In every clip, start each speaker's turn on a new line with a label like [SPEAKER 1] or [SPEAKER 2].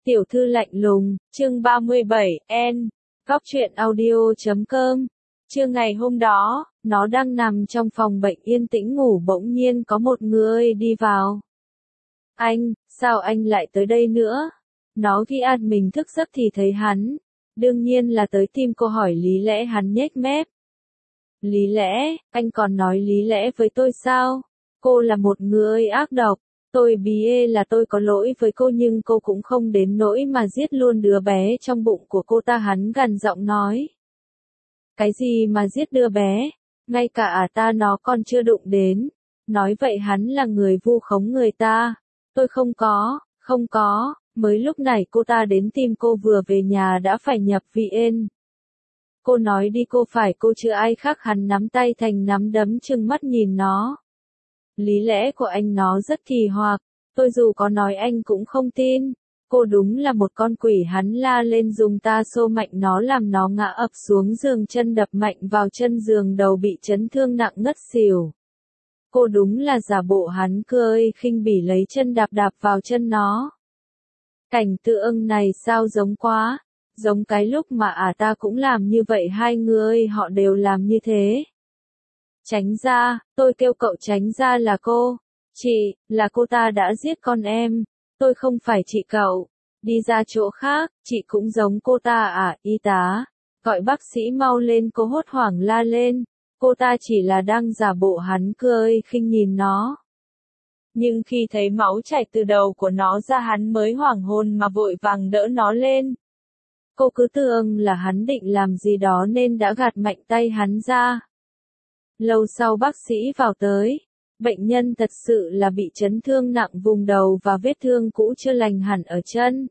[SPEAKER 1] Tiểu thư lạnh lùng, chương 37, N. Góc truyện audio.com. Trưa ngày hôm đó, nó đang nằm trong phòng bệnh yên tĩnh ngủ, bỗng nhiên có một người đi vào. Anh, sao anh lại tới đây nữa? Nó ghi ad mình thức giấc thì thấy hắn. Đương nhiên là tới tìm cô hỏi lý lẽ, hắn nhếch mép. Lý lẽ, anh còn nói lý lẽ với tôi sao? Cô là một người ác độc. Tôi biết là tôi có lỗi với cô nhưng cô cũng không đến nỗi mà giết luôn đứa bé trong bụng của cô ta, hắn gằn giọng nói. Cái gì mà giết đứa bé? Ngay cả ta nó còn chưa đụng đến. Nói vậy hắn là người vu khống người ta. Tôi không có, mới lúc này cô ta đến tìm cô, vừa về nhà đã phải nhập viện. Cô nói đi cô phải cô chứ ai khác, hắn nắm tay thành nắm đấm trừng mắt nhìn nó. Lý lẽ của anh nó rất kỳ hoặc, tôi dù có nói anh cũng không tin. Cô đúng là một con quỷ, hắn la lên dùng ta xô mạnh nó làm nó ngã ập xuống giường, chân đập mạnh vào chân giường, đầu bị chấn thương nặng ngất xỉu. Cô đúng là giả bộ, hắn cười khinh bỉ lấy chân đạp vào chân nó. Cảnh tượng này sao giống quá, giống cái lúc mà ta cũng làm như vậy, hai người họ đều làm như thế. Tránh ra, tôi kêu cậu tránh ra. Là cô. Chị, là cô ta đã giết con em. Tôi không phải chị cậu. Đi ra chỗ khác, chị cũng giống cô ta à? Y tá, gọi bác sĩ mau lên, cô hốt hoảng la lên. Cô ta chỉ là đang giả bộ, hắn cười khinh nhìn nó. Nhưng khi thấy máu chảy từ đầu của nó ra, hắn mới hoảng hồn mà vội vàng đỡ nó lên. Cô cứ tưởng là hắn định làm gì đó nên đã gạt mạnh tay hắn ra. Lâu sau bác sĩ vào tới. Bệnh nhân thật sự là bị chấn thương nặng vùng đầu và vết thương cũ chưa lành hẳn ở chân.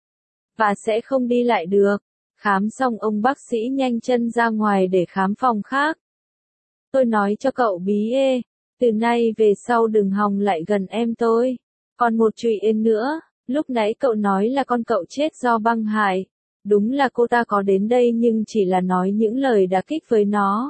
[SPEAKER 1] Và sẽ không đi lại được. Khám xong ông bác sĩ nhanh chân ra ngoài để khám phòng khác. Tôi nói cho cậu bí ê, từ nay về sau đừng hòng lại gần em tôi. Còn một chuyện nữa, lúc nãy cậu nói là con cậu chết do băng hại. Đúng là cô ta có đến đây nhưng chỉ là nói những lời đả kích với nó.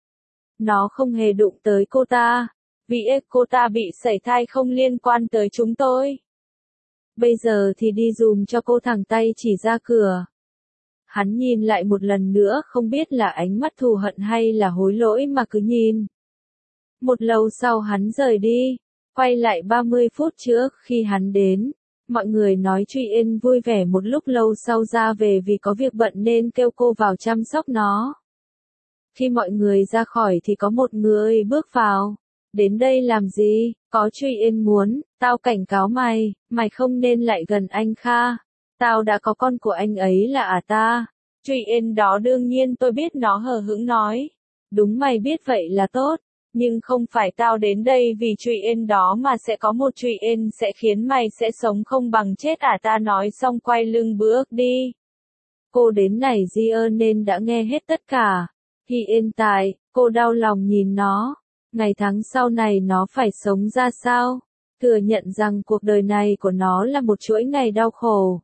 [SPEAKER 1] Nó không hề đụng tới cô ta. Vì cô ta bị sảy thai không liên quan tới chúng tôi. Bây giờ thì đi dùm cho cô, thẳng tay chỉ ra cửa. Hắn nhìn lại một lần nữa, không biết là ánh mắt thù hận hay là hối lỗi mà cứ nhìn. Một lâu sau hắn rời đi, quay lại 30 phút trước khi hắn đến. Mọi người nói Truy Yên vui vẻ, một lúc lâu sau ra về vì có việc bận nên kêu cô vào chăm sóc nó. Khi mọi người ra khỏi thì có một người bước vào. Đến đây làm gì? Có Truy Yên muốn, tao cảnh cáo mày, mày không nên lại gần anh Kha. Tao đã có con của anh ấy là ta. Truy Yên đó đương nhiên tôi biết, nó hờ hững nói. Đúng, mày biết vậy là tốt. Nhưng không phải tao đến đây vì Truy Yên đó mà sẽ có một Truy Yên sẽ khiến mày sẽ sống không bằng chết ta nói xong quay lưng bước đi. Cô đến này Gia nên đã nghe hết tất cả. Thì hiện tại, cô đau lòng nhìn nó. Ngày tháng sau này nó phải sống ra sao? Thừa nhận rằng cuộc đời này của nó là một chuỗi ngày đau khổ.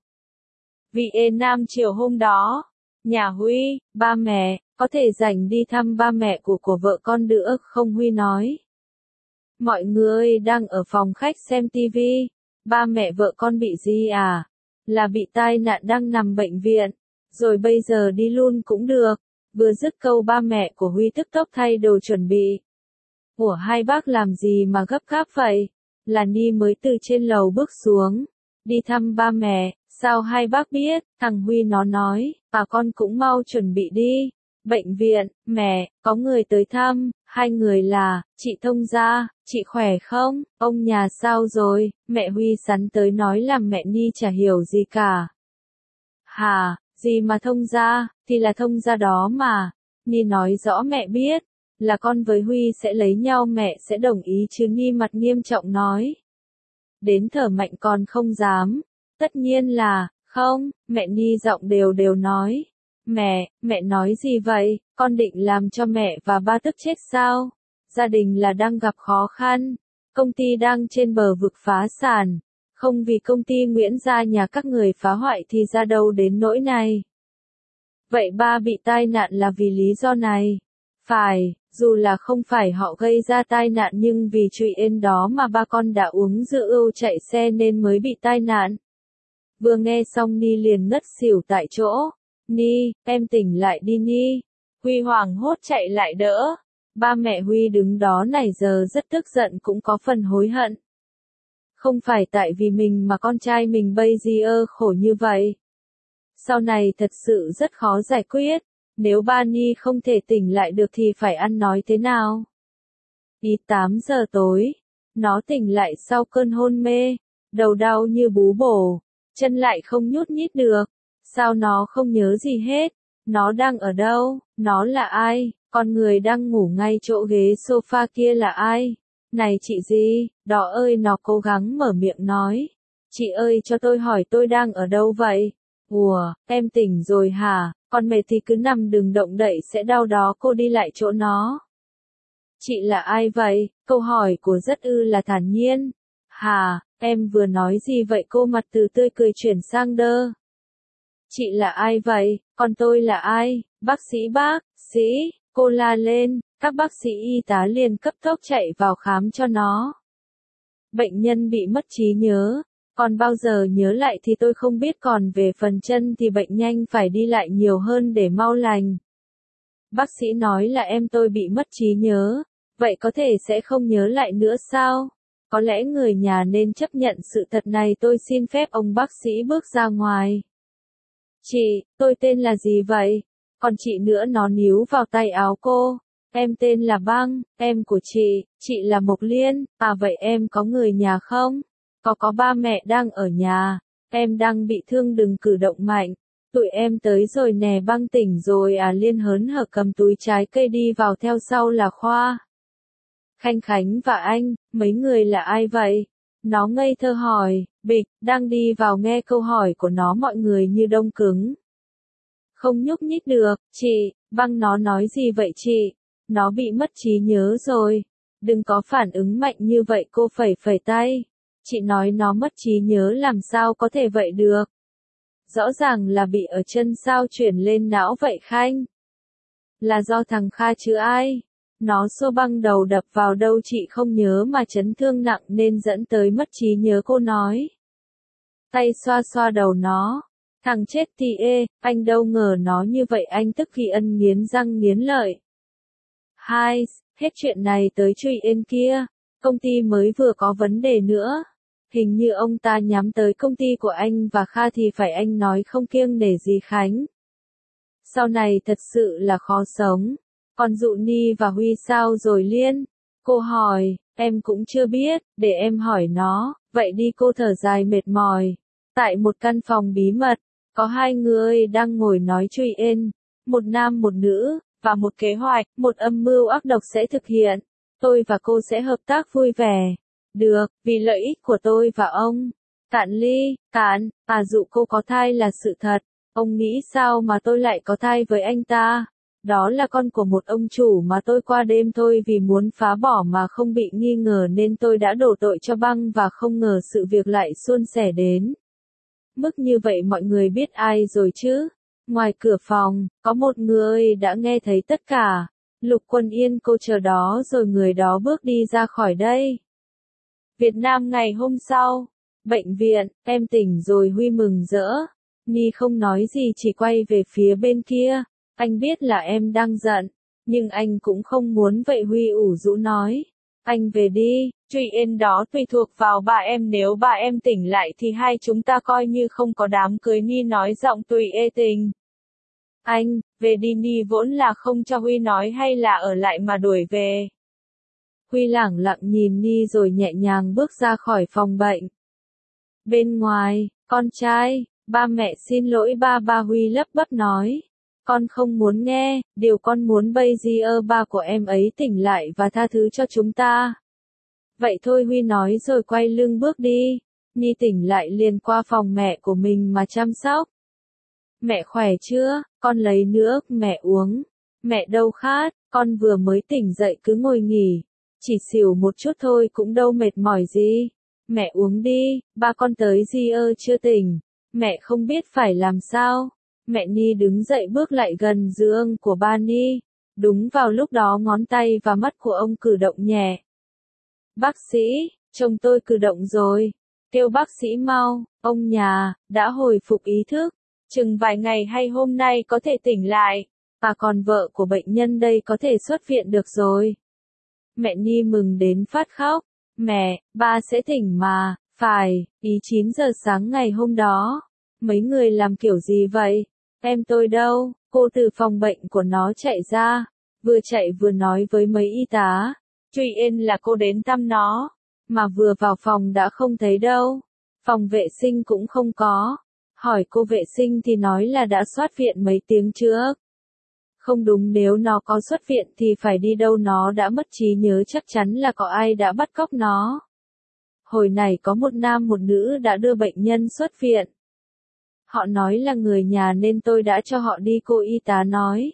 [SPEAKER 1] Vì Nam chiều hôm đó, nhà Huy, ba mẹ, có thể rảnh đi thăm ba mẹ của vợ con nữa không? Huy nói. Mọi người đang ở phòng khách xem tivi. Ba mẹ vợ con bị gì à? Là bị tai nạn, đang nằm bệnh viện. Rồi bây giờ đi luôn cũng được. Vừa dứt câu ba mẹ của Huy tức tốc thay đồ chuẩn bị. Ủa, hai bác làm gì mà gấp gáp vậy? Là Ni mới từ trên lầu bước xuống. Đi thăm ba mẹ, sao hai bác biết? Thằng Huy nó nói, con cũng mau chuẩn bị đi. Bệnh viện, mẹ, có người tới thăm, hai người là, chị Thông Gia, chị khỏe không? Ông nhà sao rồi? Mẹ Huy sắn tới nói làm mẹ Ni chả hiểu gì cả. Hả, gì mà Thông Gia, thì là Thông Gia đó mà. Ni nói rõ mẹ biết. Là con với Huy sẽ lấy nhau, mẹ sẽ đồng ý chứ? Ni mặt nghiêm trọng nói. Đến thở mạnh còn không dám. Tất nhiên là, không, mẹ Ni giọng đều nói. Mẹ nói gì vậy? Con định làm cho mẹ và ba tức chết sao? Gia đình là đang gặp khó khăn. Công ty đang trên bờ vực phá sản. Không vì công ty Nguyễn Gia nhà các người phá hoại thì ra đâu đến nỗi này. Vậy ba bị tai nạn là vì lý do này. Phải, dù là không phải họ gây ra tai nạn nhưng vì Truy Yên đó mà ba con đã uống rượu chạy xe nên mới bị tai nạn. Vừa nghe xong Ni liền ngất xỉu tại chỗ. Ni, em tỉnh lại đi Ni. Huy hoảng hốt chạy lại đỡ. Ba mẹ Huy đứng đó này giờ rất tức giận cũng có phần hối hận. Không phải tại vì mình mà con trai mình bây giờ khổ như vậy. Sau này thật sự rất khó giải quyết. Nếu ba Ni không thể tỉnh lại được thì phải ăn nói thế nào? 8 giờ tối. Nó tỉnh lại sau cơn hôn mê. Đầu đau như bú bổ. Chân lại không nhúc nhích được. Sao nó không nhớ gì hết? Nó đang ở đâu? Nó là ai? Con người đang ngủ ngay chỗ ghế sofa kia là ai? Này chị gì? Đó ơi, nó cố gắng mở miệng nói. Chị ơi cho tôi hỏi tôi đang ở đâu vậy? Ủa, em tỉnh rồi hả? Còn mệt thì cứ nằm đừng động đậy sẽ đau đó, cô đi lại chỗ nó. Chị là ai vậy? Câu hỏi của rất là thản nhiên. Hà, em vừa nói gì vậy? Cô mặt từ tươi cười chuyển sang đơ. Chị là ai vậy? Còn tôi là ai? Bác sĩ, cô la lên, các bác sĩ y tá liền cấp tốc chạy vào khám cho nó. Bệnh nhân bị mất trí nhớ, còn bao giờ nhớ lại thì tôi không biết, còn về phần chân thì bệnh nhanh phải đi lại nhiều hơn để mau lành. Bác sĩ nói là em tôi bị mất trí nhớ, vậy có thể sẽ không nhớ lại nữa sao? Có lẽ người nhà nên chấp nhận sự thật này. Tôi xin phép ông bác sĩ bước ra ngoài. Chị, tôi tên là gì vậy? Còn chị nữa, nó níu vào tay áo cô. Em tên là Băng, em của chị là Mộc Liên. À vậy em có người nhà không? Có ba mẹ đang ở nhà. Em đang bị thương đừng cử động mạnh. Tụi em tới rồi nè. Băng tỉnh rồi à? Liên hớn hở cầm túi trái cây đi vào, theo sau là Khoa, Khanh Khánh và anh. Mấy người là ai vậy? Nó ngây thơ hỏi. Bịch, đang đi vào nghe câu hỏi của nó mọi người như đông cứng. Không nhúc nhích được. Chị, Băng nó nói gì vậy chị? Nó bị mất trí nhớ rồi. Đừng có phản ứng mạnh như vậy, cô phẩy phẩy tay. Chị nói nó mất trí nhớ làm sao có thể vậy được? Rõ ràng là bị ở chân, sao chuyển lên não vậy Khanh? Là do thằng Kha chứ ai? Nó xô Băng đầu đập vào đâu chị không nhớ mà chấn thương nặng nên dẫn tới mất trí nhớ, cô nói. Tay xoa xoa đầu nó. Thằng chết thì anh đâu ngờ nó như vậy, anh tức khi ân nghiến răng nghiến lợi. Hai, hết chuyện này tới Truy Yên kia. Công ty mới vừa có vấn đề nữa. Hình như ông ta nhắm tới công ty của anh và Kha thì phải, anh nói không kiêng nể gì Khánh. Sau này thật sự là khó sống. Còn dụ Ni và Huy sao rồi Liên? Cô hỏi, em cũng chưa biết, để em hỏi nó. Vậy đi, cô thở dài mệt mỏi. Tại một căn phòng bí mật, có hai người đang ngồi nói chuyện, một nam một nữ, và một kế hoạch, một âm mưu ác độc sẽ thực hiện. Tôi và cô sẽ hợp tác vui vẻ. Được, vì lợi ích của tôi và ông. Cạn ly, cạn, dụ cô có thai là sự thật. Ông nghĩ sao mà tôi lại có thai với anh ta? Đó là con của một ông chủ mà tôi qua đêm thôi, vì muốn phá bỏ mà không bị nghi ngờ nên tôi đã đổ tội cho Băng, và không ngờ sự việc lại suôn sẻ đến mức như vậy. Mọi người biết ai rồi chứ? Ngoài cửa phòng, có một người đã nghe thấy tất cả. Lục Quân Yên, cô chờ đó rồi người đó bước đi ra khỏi đây. Việt Nam ngày hôm sau. Bệnh viện, em tỉnh rồi Huy mừng rỡ. Ni không nói gì, chỉ quay về phía bên kia. Anh biết là em đang giận, nhưng anh cũng không muốn vậy. Huy ủ rũ nói. Anh về đi, Truy Yên đó tùy thuộc vào ba em, nếu ba em tỉnh lại thì hai chúng ta coi như không có đám cưới. Ni nói giọng tùy tình. Anh, về đi. Ni vốn là không cho Huy nói hay là ở lại mà đuổi về. Huy lẳng lặng nhìn Ni rồi nhẹ nhàng bước ra khỏi phòng bệnh. Bên ngoài, con trai, ba mẹ xin lỗi ba. Huy lắp bắp nói. Con không muốn nghe, điều con muốn bây giờ ba của em ấy tỉnh lại và tha thứ cho chúng ta. Vậy thôi, Huy nói rồi quay lưng bước đi. Ni tỉnh lại liền qua phòng mẹ của mình mà chăm sóc. Mẹ khỏe chưa? Con lấy nước mẹ uống. Mẹ đâu khát, con vừa mới tỉnh dậy cứ ngồi nghỉ. Chỉ xỉu một chút thôi cũng đâu mệt mỏi gì. Mẹ uống đi, ba con tới chưa tỉnh. Mẹ không biết phải làm sao. Mẹ Ni đứng dậy bước lại gần giường của ba Ni. Đúng vào lúc đó ngón tay và mắt của ông cử động nhẹ. Bác sĩ, chồng tôi cử động rồi. kêu bác sĩ mau, ông nhà, đã hồi phục ý thức, chừng vài ngày hay hôm nay có thể tỉnh lại, và còn vợ của bệnh nhân đây có thể xuất viện được rồi. Mẹ Nhi mừng đến phát khóc, mẹ, ba sẽ tỉnh mà, phải, ý 9 giờ sáng ngày hôm đó. Mấy người làm kiểu gì vậy? Em tôi đâu? Cô từ phòng bệnh của nó chạy ra, vừa chạy vừa nói với mấy y tá. Truy Yên là cô đến thăm nó, mà vừa vào phòng đã không thấy đâu. Phòng vệ sinh cũng không có. Hỏi cô vệ sinh thì nói là đã xuất viện mấy tiếng trước. Không đúng, nếu nó có xuất viện thì phải đi đâu, nó đã mất trí nhớ, chắc chắn là có ai đã bắt cóc nó. Hồi này có một nam một nữ đã đưa bệnh nhân xuất viện. Họ nói là người nhà nên tôi đã cho họ đi, cô y tá nói.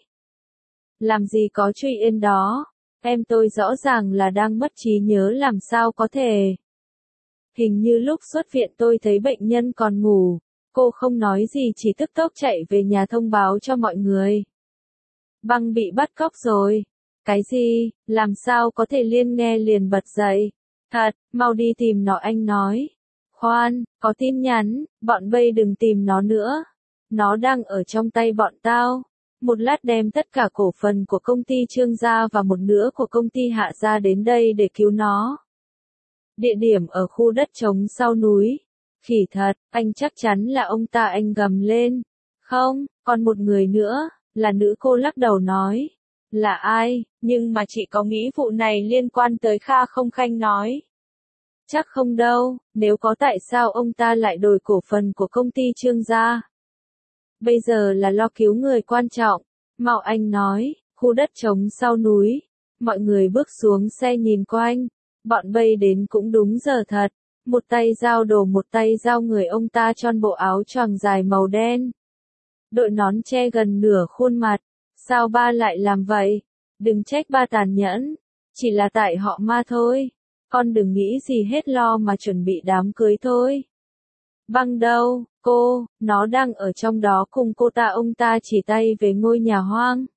[SPEAKER 1] Làm gì có Truy Yên đó, em tôi rõ ràng là đang mất trí nhớ, làm sao có thể. Hình như lúc xuất viện tôi thấy bệnh nhân còn ngủ, cô không nói gì, chỉ tức tốc chạy về nhà thông báo cho mọi người. Băng bị bắt cóc rồi. Cái gì, làm sao có thể? Liên nghe liền bật dậy. Thật, mau đi tìm nó, anh nói. Khoan, có tin nhắn, bọn Bay đừng tìm nó nữa. Nó đang ở trong tay bọn tao. Một lát đem tất cả cổ phần của công ty Trương gia và một nửa của công ty Hạ gia đến đây để cứu nó. Địa điểm ở khu đất trống sau núi. Khỉ thật, anh chắc chắn là ông ta, anh gầm lên. Không, còn một người nữa, là nữ, cô lắc đầu nói. Là ai? Nhưng mà chị có nghĩ vụ này liên quan tới Kha không? Khanh nói. Chắc không đâu, nếu có tại sao ông ta lại đổi cổ phần của công ty Trương gia? Bây giờ là lo cứu người quan trọng. Mạo Anh nói, khu đất trống sau núi. Mọi người bước xuống xe nhìn quanh. Bọn Bay đến cũng đúng giờ thật. Một tay giao đồ, một tay giao người, ông ta tròn bộ áo choàng dài màu đen. Đội nón che gần nửa khuôn mặt. Sao ba lại làm vậy? Đừng trách ba tàn nhẫn. Chỉ là tại họ ma thôi. Con đừng nghĩ gì hết, lo mà chuẩn bị đám cưới thôi. Băng đâu, cô, nó đang ở trong đó cùng cô ta. Ông ta chỉ tay về ngôi nhà hoang.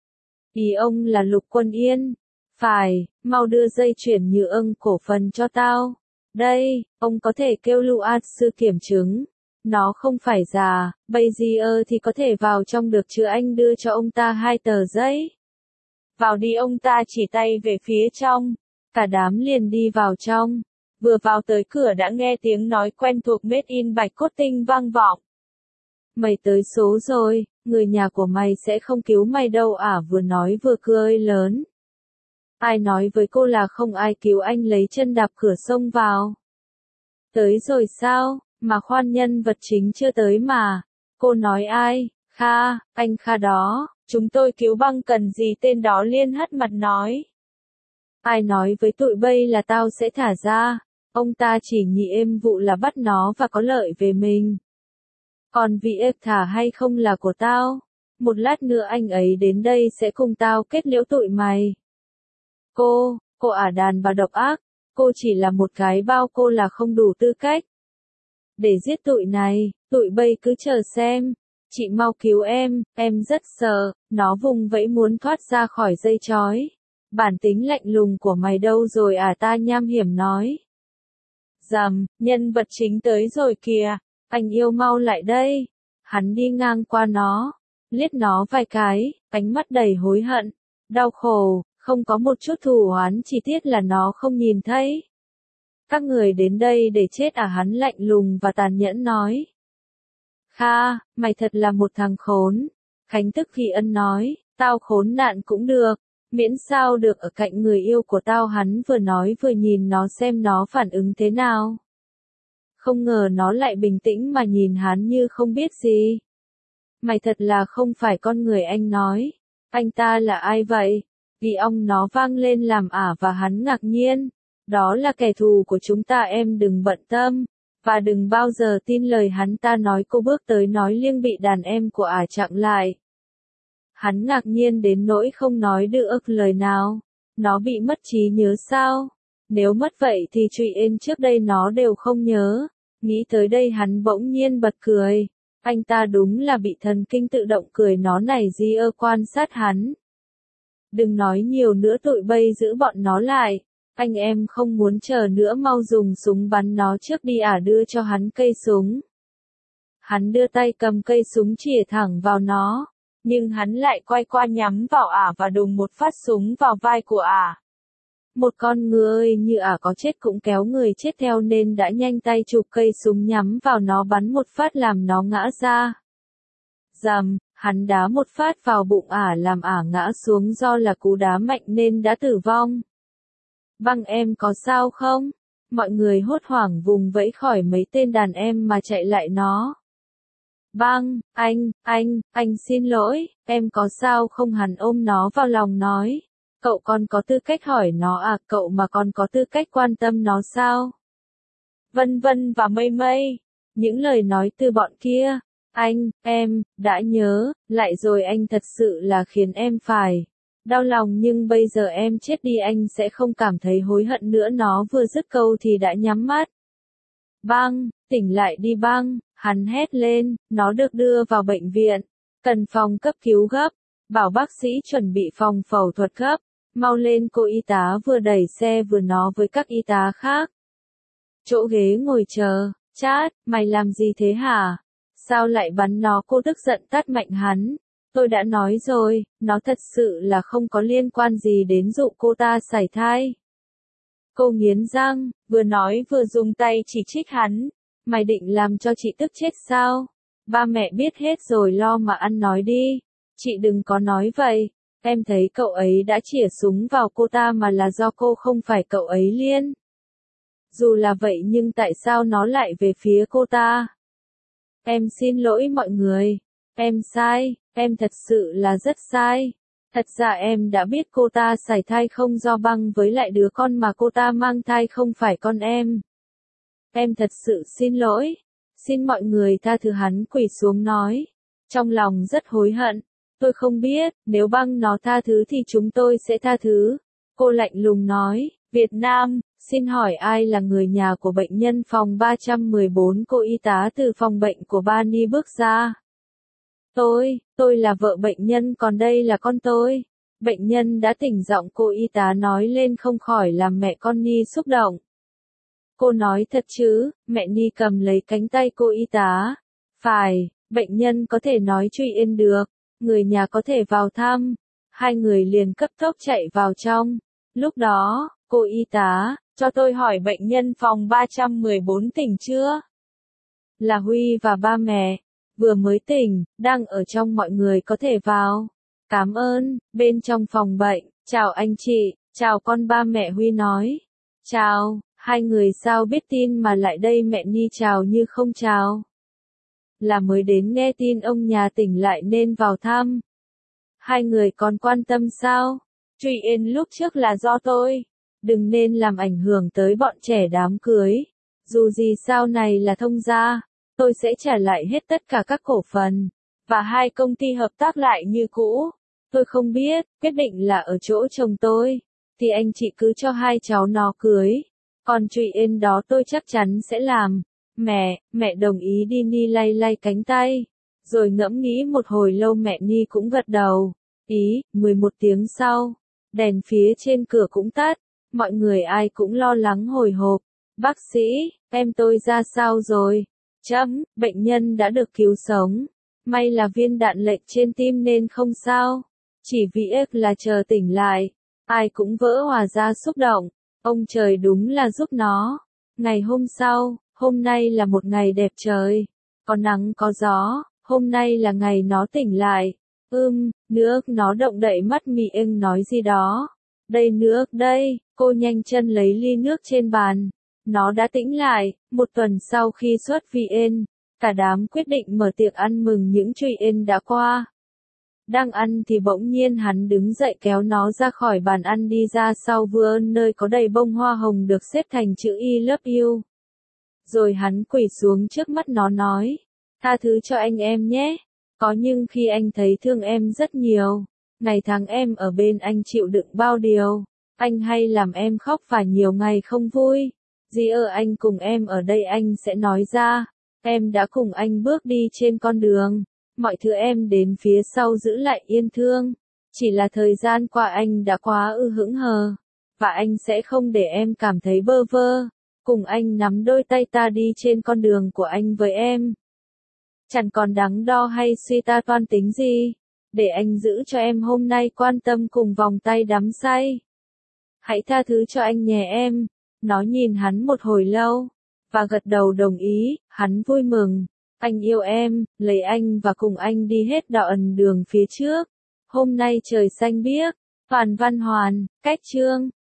[SPEAKER 1] Ý ông là Lục Quân Yên. Phải, mau đưa dây chuyển nhựa cổ phần cho tao. Đây, ông có thể kêu Luat sư kiểm chứng. Nó không phải già, bây giờ thì có thể vào trong được chứ? Anh đưa cho ông ta 2 tờ giấy. Vào đi, ông ta chỉ tay về phía trong. Cả đám liền đi vào trong. Vừa vào tới cửa đã nghe tiếng nói quen thuộc Made in Bạch Cốt Tinh vang vọng. Mày tới số rồi, người nhà của mày sẽ không cứu mày đâu à? Vừa nói vừa cười lớn. Ai nói với cô là không ai cứu? Anh lấy chân đạp cửa xông vào. Tới rồi sao? Mà khoan, nhân vật chính chưa tới mà. Cô nói ai? Kha, anh Kha đó. Chúng tôi cứu Băng, cần gì? Tên đó liên hất mặt nói. Ai nói với tụi Bay là tao sẽ thả ra? Ông ta chỉ nhị êm vụ là bắt nó và có lợi về mình. Còn việc thả hay không là của tao. Một lát nữa anh ấy đến đây sẽ cùng tao kết liễu tụi mày. Cô đàn bà độc ác. Cô chỉ là một cái bao, cô là không đủ tư cách để giết tụi này. Tụi Bay cứ chờ xem. Chị mau cứu em rất sợ. Nó vùng vẫy muốn thoát ra khỏi dây trói. Bản tính lạnh lùng của mày đâu rồi à? Ta nham hiểm nói. Dầm, nhân vật chính tới rồi kìa. Anh yêu mau lại đây. Hắn đi ngang qua nó, liếc nó vài cái, ánh mắt đầy hối hận, đau khổ, không có một chút thù oán, chỉ tiếc là nó không nhìn thấy. Các người đến đây để chết à? Hắn lạnh lùng và tàn nhẫn nói. Kha, mày thật là một thằng khốn. Khánh Tức Kỳ Ân nói, tao khốn nạn cũng được, miễn sao được ở cạnh người yêu của tao. Hắn vừa nói vừa nhìn nó xem nó phản ứng thế nào. Không ngờ nó lại bình tĩnh mà nhìn hắn như không biết gì. Mày thật là không phải con người, anh nói. Anh ta là ai vậy? Vì ông nó vang lên làm ả và hắn ngạc nhiên. Đó là kẻ thù của chúng ta, em đừng bận tâm. Và đừng bao giờ tin lời hắn ta nói. Cô bước tới nói liêng bị đàn em của ả chặn lại. Hắn ngạc nhiên đến nỗi không nói được lời nào. Nó bị mất trí nhớ sao? Nếu mất vậy thì Trụy Yên trước đây nó đều không nhớ. Nghĩ tới đây hắn bỗng nhiên bật cười. Anh ta đúng là bị thần kinh tự động cười. Nó này quan sát hắn. Đừng nói nhiều nữa, tụi Bay giữ bọn nó lại. Anh em không muốn chờ nữa, mau dùng súng bắn nó trước đi. Đưa cho hắn cây súng. Hắn đưa tay cầm cây súng chĩa thẳng vào nó, nhưng hắn lại quay qua nhắm vào và đùng một phát súng vào vai của Một con người như có chết cũng kéo người chết theo nên đã nhanh tay chụp cây súng nhắm vào nó bắn một phát làm nó ngã ra. Rầm, hắn đá một phát vào bụng làm ngã xuống, do là cú đá mạnh nên đã tử vong. Băng em có sao không? Mọi người hốt hoảng vùng vẫy khỏi mấy tên đàn em mà chạy lại nó. Băng, anh xin lỗi, em có sao không? Hắn ôm nó vào lòng nói. Cậu còn có tư cách hỏi nó cậu mà còn có tư cách quan tâm nó sao? Vân Vân và Mây Mây. Những lời nói từ bọn kia. Em, đã nhớ, lại rồi, anh thật sự là khiến em phải đau lòng, nhưng bây giờ em chết đi anh sẽ không cảm thấy hối hận nữa. Nó vừa dứt câu thì đã nhắm mắt. Băng, tỉnh lại đi băng, hắn hét lên, nó được đưa vào bệnh viện. Cần phòng cấp cứu gấp, bảo bác sĩ chuẩn bị phòng phẫu thuật gấp. Mau lên, cô y tá vừa đẩy xe vừa nói với các y tá khác. Chỗ ghế ngồi chờ, Chát, mày làm gì thế hả? Sao lại bắn nó? Cô tức giận tát mạnh hắn. Tôi đã nói rồi, nó thật sự là không có liên quan gì đến vụ cô ta sảy thai. Cô nghiến răng, vừa nói vừa dùng tay chỉ trích hắn. Mày định làm cho chị tức chết sao? Ba mẹ biết hết rồi, lo mà ăn nói đi. Chị đừng có nói vậy. Em thấy cậu ấy đã chĩa súng vào cô ta mà là do cô, không phải cậu ấy liên. Dù là vậy nhưng tại sao nó lại về phía cô ta? Em xin lỗi mọi người. Em sai, em thật sự là rất sai. Thật ra em đã biết cô ta sảy thai không do băng, với lại đứa con mà cô ta mang thai không phải con em. Em thật sự xin lỗi. Xin mọi người tha thứ. Hắn quỳ xuống nói. Trong lòng rất hối hận. Tôi không biết, nếu băng nó tha thứ thì chúng tôi sẽ tha thứ. Cô lạnh lùng nói. Việt Nam, xin hỏi ai là người nhà của bệnh nhân phòng 314? Cô y tá từ phòng bệnh của Bani bước ra. Tôi là vợ bệnh nhân, còn đây là con tôi. Bệnh nhân đã tỉnh, giọng cô y tá nói lên không khỏi làm mẹ con Ni xúc động. Cô nói thật chứ? Mẹ Ni cầm lấy cánh tay cô y tá. Phải, bệnh nhân có thể nói Truy Yên được, người nhà có thể vào thăm. Hai người liền cấp tốc chạy vào trong. Lúc đó, cô y tá, cho tôi hỏi bệnh nhân phòng 314 tỉnh chưa? Là Huy và ba mẹ. Vừa mới tỉnh, đang ở trong, mọi người có thể vào. Cảm ơn. Bên trong phòng bệnh, chào anh chị, chào con. Ba mẹ Huy nói. Chào. Hai người sao biết tin mà lại đây? Mẹ Ni chào như không chào. Là mới đến nghe tin ông nhà tỉnh lại nên vào thăm. Hai người còn quan tâm sao? Truy Yên lúc trước là do tôi. Đừng nên làm ảnh hưởng tới bọn trẻ đám cưới. Dù gì sau này là thông gia, tôi sẽ trả lại hết tất cả các cổ phần. Và hai công ty hợp tác lại như cũ. Tôi không biết, quyết định là ở chỗ chồng tôi. Thì anh chị cứ cho hai cháu nó cưới. Còn Truy Yên đó tôi chắc chắn sẽ làm. Mẹ đồng ý đi. Ni lay lay cánh tay. Rồi ngẫm nghĩ một hồi lâu, mẹ Ni cũng gật đầu. 11 tiếng sau, đèn phía trên cửa cũng tắt. Mọi người ai cũng lo lắng hồi hộp. Bác sĩ, em tôi ra sao rồi? Bệnh nhân đã được cứu sống. May là viên đạn lệch trên tim nên không sao. Chỉ vì là chờ tỉnh lại. Ai cũng vỡ hòa ra xúc động. Ông trời đúng là giúp nó. Ngày hôm sau, hôm nay là một ngày đẹp trời. Có nắng có gió, hôm nay là ngày nó tỉnh lại. Nước, nó động đậy mắt miệng nói gì đó. Đây nước đây, cô nhanh chân lấy ly nước trên bàn. Nó đã tỉnh lại. Một tuần sau khi xuất viện, cả đám quyết định mở tiệc ăn mừng những Truy Yên đã qua. Đang ăn thì bỗng nhiên hắn đứng dậy kéo nó ra khỏi bàn ăn đi ra sau vườn nơi có đầy bông hoa hồng được xếp thành chữ I love you. Rồi hắn quỳ xuống trước mắt nó nói. Tha thứ cho anh em nhé. Có nhưng khi anh thấy thương em rất nhiều. Ngày tháng em ở bên anh chịu đựng bao điều. Anh hay làm em khóc và nhiều ngày không vui. Gì anh cùng em ở đây anh sẽ nói ra. Em đã cùng anh bước đi trên con đường. Mọi thứ em đến phía sau giữ lại yên thương. Chỉ là thời gian qua anh đã quá hững hờ. và anh sẽ không để em cảm thấy bơ vơ. Cùng anh nắm đôi tay ta đi trên con đường của anh với em. Chẳng còn đắn đo hay suy ta toan tính gì. Để anh giữ cho em hôm nay quan tâm cùng vòng tay đắm say. Hãy tha thứ cho anh nhé em. Nó nhìn hắn một hồi lâu, và gật đầu đồng ý, hắn vui mừng. Anh yêu em, lấy anh và cùng anh đi hết đoạn đường phía trước. Hôm nay trời xanh biếc, toàn văn hoàn, cách chương.